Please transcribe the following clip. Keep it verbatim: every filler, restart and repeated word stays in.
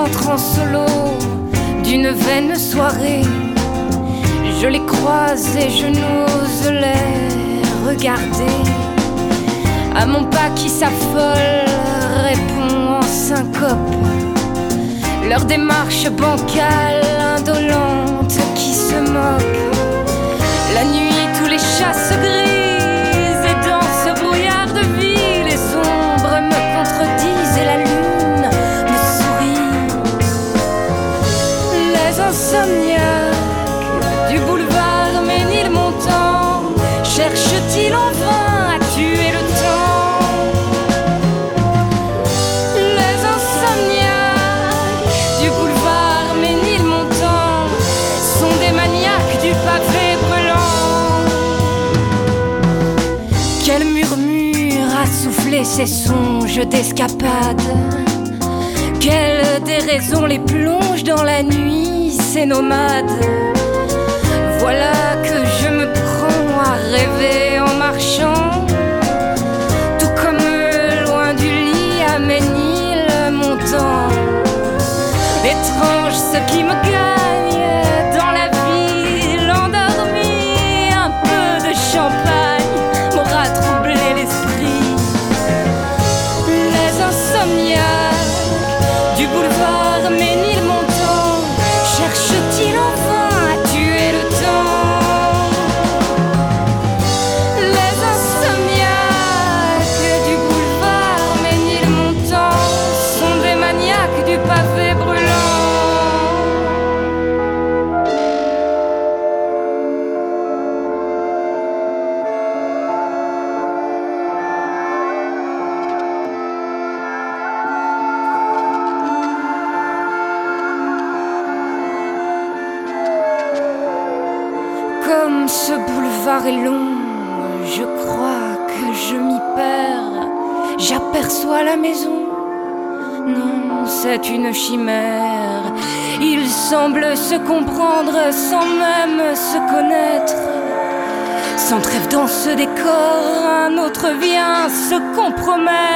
rentre en solo d'une vaine soirée. Je les croise et je n'ose les regarder. À mon pas qui s'affole répond en syncope. Leur démarche bancale, indolente, qui se moque. La nuit, tous les chats se grisent, et dans ce brouillard de vie, les ombres me contredisent et la lune me sourit. Les insomniaques du boulevard Ménilmontant cherchent-ils en vain à tuer le temps? Les insomniaques du boulevard Ménilmontant sont des maniaques du pavé brûlant. Quel murmure a soufflé ces songes d'escapade? Quelle déraison les plonge dans la nuit, ces nomades? Voilà que je me prends à rêver en marchant, tout comme eux, loin du lit à Ménilmontant. Étrange ce qui me gagne dans la ville endormie. Un peu de champagne m'aura troublé l'esprit. Les insomniaques du boulevard Ménilmontant cherchent-ils en vain à tuer le temps? Les insomniaques du boulevard Ménilmontant sont des maniaques du pavé brûlant. Comme ce boulevard est long, je crois que je m'y perds. J'aperçois la maison. Non, c'est une chimère. Ils semblent se comprendre sans même se connaître. Sans trêve dans ce décor, un autre vient se compromettre.